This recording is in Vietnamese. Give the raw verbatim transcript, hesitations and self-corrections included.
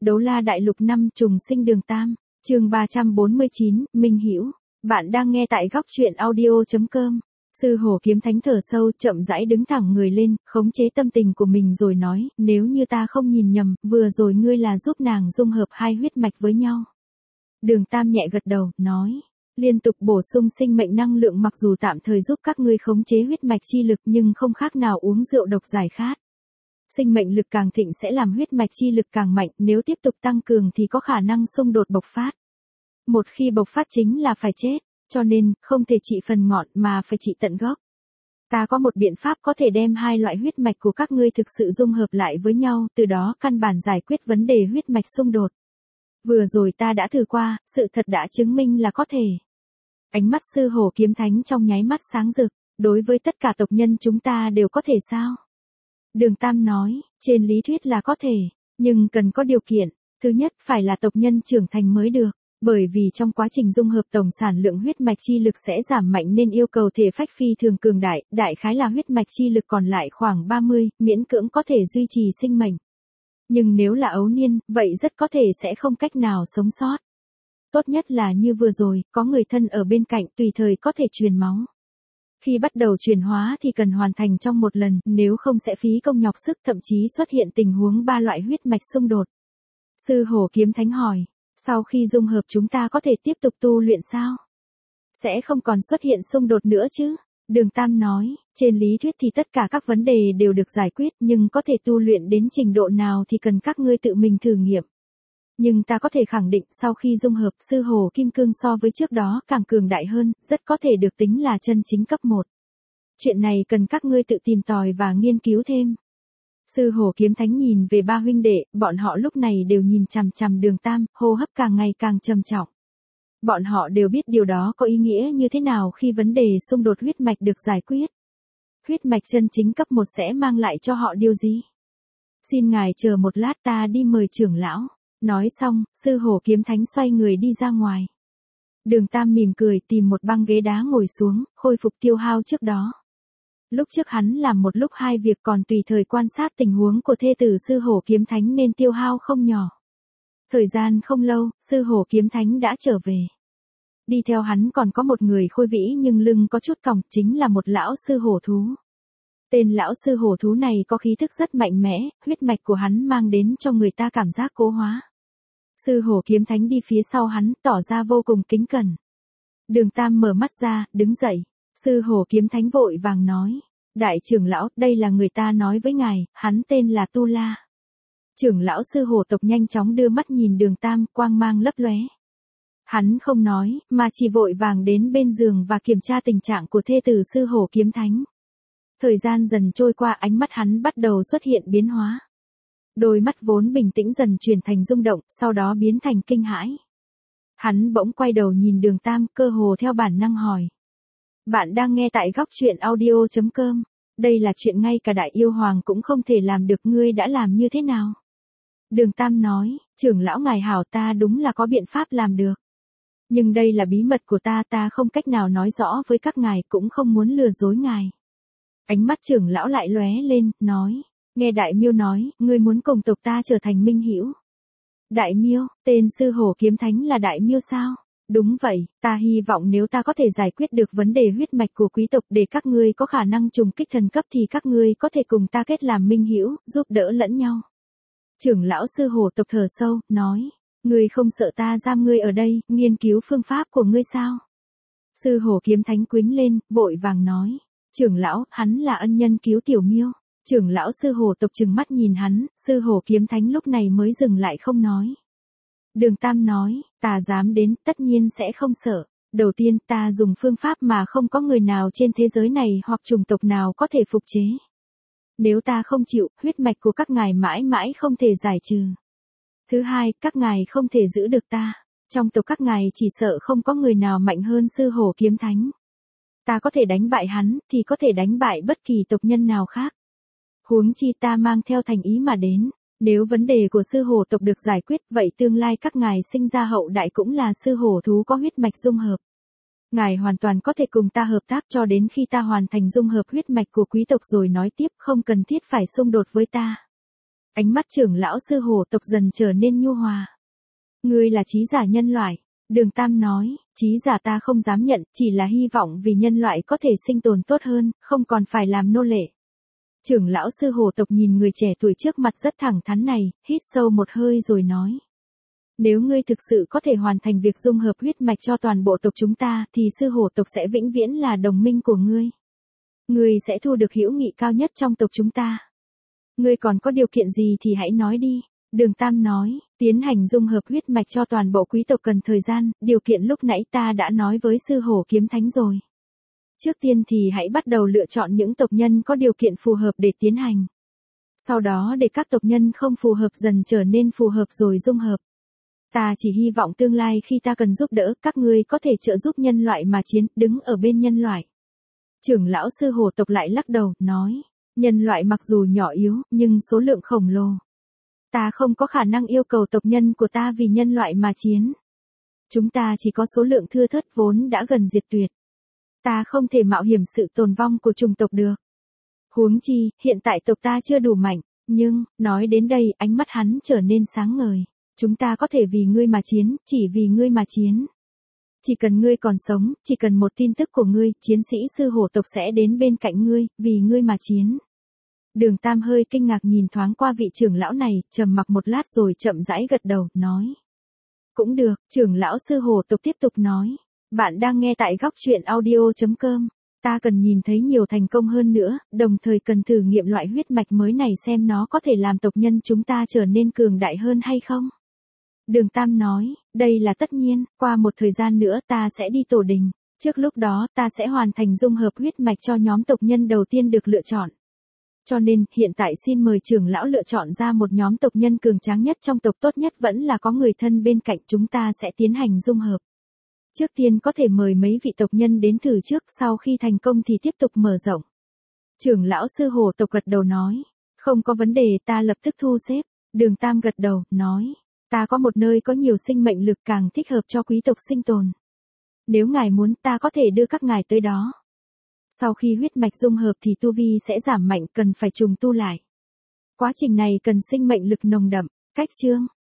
Đấu La Đại Lục năm trùng sinh đường tam, chương ba trăm bốn mươi chín, Minh Hữu. Bạn đang nghe tại góc truyện audio chấm com. Sư Hổ Kiếm Thánh thở sâu, chậm rãi đứng thẳng người lên, khống chế tâm tình của mình rồi nói, nếu như ta không nhìn nhầm, vừa rồi ngươi là giúp nàng dung hợp hai huyết mạch với nhau. Đường Tam nhẹ gật đầu, nói, liên tục bổ sung sinh mệnh năng lượng mặc dù tạm thời giúp các ngươi khống chế huyết mạch chi lực nhưng không khác nào uống rượu độc giải khát. Sinh mệnh lực càng thịnh sẽ làm huyết mạch chi lực càng mạnh, nếu tiếp tục tăng cường thì có khả năng xung đột bộc phát. Một khi bộc phát chính là phải chết, cho nên, không thể trị phần ngọn mà phải trị tận gốc. Ta có một biện pháp có thể đem hai loại huyết mạch của các ngươi thực sự dung hợp lại với nhau, từ đó căn bản giải quyết vấn đề huyết mạch xung đột. Vừa rồi ta đã thử qua, sự thật đã chứng minh là có thể. Ánh mắt Sư Hổ Kiếm Thánh trong nháy mắt sáng rực, đối với tất cả tộc nhân chúng ta đều có thể sao? Đường Tam nói, trên lý thuyết là có thể, nhưng cần có điều kiện, thứ nhất phải là tộc nhân trưởng thành mới được, bởi vì trong quá trình dung hợp tổng sản lượng huyết mạch chi lực sẽ giảm mạnh nên yêu cầu thể phách phi thường cường đại, đại khái là huyết mạch chi lực còn lại khoảng ba mươi, miễn cưỡng có thể duy trì sinh mệnh. Nhưng nếu là ấu niên, vậy rất có thể sẽ không cách nào sống sót. Tốt nhất là như vừa rồi, có người thân ở bên cạnh tùy thời có thể truyền máu. Khi bắt đầu chuyển hóa thì cần hoàn thành trong một lần, nếu không sẽ phí công nhọc sức, thậm chí xuất hiện tình huống ba loại huyết mạch xung đột. Sư Hổ Kiếm Thánh hỏi, sau khi dung hợp chúng ta có thể tiếp tục tu luyện sao? Sẽ không còn xuất hiện xung đột nữa chứ? Đường Tam nói, trên lý thuyết thì tất cả các vấn đề đều được giải quyết, nhưng có thể tu luyện đến trình độ nào thì cần các ngươi tự mình thử nghiệm. Nhưng ta có thể khẳng định sau khi dung hợp Sư Hổ Kim Cương so với trước đó càng cường đại hơn, rất có thể được tính là chân chính cấp một. Chuyện này cần các ngươi tự tìm tòi và nghiên cứu thêm. Sư Hổ Kiếm Thánh nhìn về ba huynh đệ, bọn họ lúc này đều nhìn chằm chằm Đường Tam, hô hấp càng ngày càng trầm trọng. Bọn họ đều biết điều đó có ý nghĩa như thế nào khi vấn đề xung đột huyết mạch được giải quyết. Huyết mạch chân chính cấp một sẽ mang lại cho họ điều gì? Xin ngài chờ một lát ta đi mời trưởng lão. Nói xong, Sư Hổ Kiếm Thánh xoay người đi ra ngoài. Đường Tam mỉm cười tìm một băng ghế đá ngồi xuống, khôi phục tiêu hao trước đó. Lúc trước hắn làm một lúc hai việc còn tùy thời quan sát tình huống của thê tử Sư Hổ Kiếm Thánh nên tiêu hao không nhỏ. Thời gian không lâu, Sư Hổ Kiếm Thánh đã trở về. Đi theo hắn còn có một người khôi vĩ nhưng lưng có chút còng, chính là một lão sư hổ thú. Tên lão sư hổ thú này có khí thức rất mạnh mẽ, huyết mạch của hắn mang đến cho người ta cảm giác cố hóa. Sư Hổ Kiếm Thánh đi phía sau hắn, tỏ ra vô cùng kính cẩn. Đường Tam mở mắt ra, đứng dậy. Sư Hổ Kiếm Thánh vội vàng nói, đại trưởng lão, đây là người ta nói với ngài, hắn tên là Tu La. Trưởng lão sư hổ tộc nhanh chóng đưa mắt nhìn Đường Tam, quang mang lấp lóe. Hắn không nói, mà chỉ vội vàng đến bên giường và kiểm tra tình trạng của thê tử Sư Hổ Kiếm Thánh. Thời gian dần trôi qua, ánh mắt hắn bắt đầu xuất hiện biến hóa. Đôi mắt vốn bình tĩnh dần chuyển thành rung động, sau đó biến thành kinh hãi. Hắn bỗng quay đầu nhìn Đường Tam, cơ hồ theo bản năng hỏi. Bạn đang nghe tại góc truyện audio chấm com. Đây là chuyện ngay cả đại yêu hoàng cũng không thể làm được, ngươi đã làm như thế nào? Đường Tam nói, trưởng lão ngài hảo, ta đúng là có biện pháp làm được. Nhưng đây là bí mật của ta, ta không cách nào nói rõ với các ngài, cũng không muốn lừa dối ngài. Ánh mắt trưởng lão lại lóe lên, nói, nghe Đại Miêu nói, ngươi muốn cùng tộc ta trở thành minh hữu. Đại Miêu, tên Sư Hổ Kiếm Thánh là Đại Miêu sao? Đúng vậy, ta hy vọng nếu ta có thể giải quyết được vấn đề huyết mạch của quý tộc để các ngươi có khả năng trùng kích thần cấp thì các ngươi có thể cùng ta kết làm minh hữu, giúp đỡ lẫn nhau. Trưởng lão sư hổ tộc thở sâu, nói, ngươi không sợ ta giam ngươi ở đây, nghiên cứu phương pháp của ngươi sao? Sư Hổ Kiếm Thánh quýnh lên, vội vàng nói, trưởng lão, hắn là ân nhân cứu tiểu Miêu. Trưởng lão sư hổ tộc trừng mắt nhìn hắn, Sư Hổ Kiếm Thánh lúc này mới dừng lại không nói. Đường Tam nói, ta dám đến, tất nhiên sẽ không sợ. Đầu tiên ta dùng phương pháp mà không có người nào trên thế giới này hoặc chủng tộc nào có thể phục chế. Nếu ta không chịu, huyết mạch của các ngài mãi mãi không thể giải trừ. Thứ hai, các ngài không thể giữ được ta. Trong tộc các ngài chỉ sợ không có người nào mạnh hơn Sư Hổ Kiếm Thánh. Ta có thể đánh bại hắn, thì có thể đánh bại bất kỳ tộc nhân nào khác. Huống chi ta mang theo thành ý mà đến. Nếu vấn đề của sư hổ tộc được giải quyết, vậy tương lai các ngài sinh ra hậu đại cũng là sư hổ thú có huyết mạch dung hợp. Ngài hoàn toàn có thể cùng ta hợp tác cho đến khi ta hoàn thành dung hợp huyết mạch của quý tộc rồi nói tiếp, không cần thiết phải xung đột với ta. Ánh mắt trưởng lão sư hổ tộc dần trở nên nhu hòa. Ngươi là trí giả nhân loại. Đường Tam nói, trí giả ta không dám nhận, chỉ là hy vọng vì nhân loại có thể sinh tồn tốt hơn, không còn phải làm nô lệ. Trưởng lão sư hổ tộc nhìn người trẻ tuổi trước mặt rất thẳng thắn này, hít sâu một hơi rồi nói. Nếu ngươi thực sự có thể hoàn thành việc dung hợp huyết mạch cho toàn bộ tộc chúng ta, thì sư hổ tộc sẽ vĩnh viễn là đồng minh của ngươi. Ngươi sẽ thu được hữu nghị cao nhất trong tộc chúng ta. Ngươi còn có điều kiện gì thì hãy nói đi. Đường Tam nói, tiến hành dung hợp huyết mạch cho toàn bộ quý tộc cần thời gian, điều kiện lúc nãy ta đã nói với sư hổ kiếm thánh rồi. Trước tiên thì hãy bắt đầu lựa chọn những tộc nhân có điều kiện phù hợp để tiến hành. Sau đó để các tộc nhân không phù hợp dần trở nên phù hợp rồi dung hợp. Ta chỉ hy vọng tương lai khi ta cần giúp đỡ, các ngươi có thể trợ giúp nhân loại mà chiến, đứng ở bên nhân loại. Trưởng lão sư hổ tộc lại lắc đầu, nói, nhân loại mặc dù nhỏ yếu, nhưng số lượng khổng lồ. Ta không có khả năng yêu cầu tộc nhân của ta vì nhân loại mà chiến. Chúng ta chỉ có số lượng thưa thớt vốn đã gần diệt tuyệt. Ta không thể mạo hiểm sự tồn vong của chủng tộc được. Huống chi, hiện tại tộc ta chưa đủ mạnh, nhưng, nói đến đây, ánh mắt hắn trở nên sáng ngời. Chúng ta có thể vì ngươi mà chiến, chỉ vì ngươi mà chiến. Chỉ cần ngươi còn sống, chỉ cần một tin tức của ngươi, chiến sĩ sư hổ tộc sẽ đến bên cạnh ngươi, vì ngươi mà chiến. Đường Tam hơi kinh ngạc nhìn thoáng qua vị trưởng lão này, trầm mặc một lát rồi chậm rãi gật đầu, nói. Cũng được, trưởng lão sư hổ tộc tiếp tục nói. Bạn đang nghe tại góc truyện audio chấm com. Ta cần nhìn thấy nhiều thành công hơn nữa, đồng thời cần thử nghiệm loại huyết mạch mới này xem nó có thể làm tộc nhân chúng ta trở nên cường đại hơn hay không. Đường Tam nói, đây là tất nhiên, qua một thời gian nữa ta sẽ đi tổ đình. Trước lúc đó ta sẽ hoàn thành dung hợp huyết mạch cho nhóm tộc nhân đầu tiên được lựa chọn. Cho nên, hiện tại xin mời trưởng lão lựa chọn ra một nhóm tộc nhân cường tráng nhất trong tộc, tốt nhất vẫn là có người thân bên cạnh, chúng ta sẽ tiến hành dung hợp. Trước tiên có thể mời mấy vị tộc nhân đến thử trước, sau khi thành công thì tiếp tục mở rộng. Trưởng lão sư hổ tộc gật đầu nói, không có vấn đề, ta lập tức thu xếp. Đường Tam gật đầu, nói, ta có một nơi có nhiều sinh mệnh lực càng thích hợp cho quý tộc sinh tồn. Nếu ngài muốn, ta có thể đưa các ngài tới đó. Sau khi huyết mạch dung hợp thì tu vi sẽ giảm mạnh, cần phải trùng tu lại. Quá trình này cần sinh mệnh lực nồng đậm. Cách chương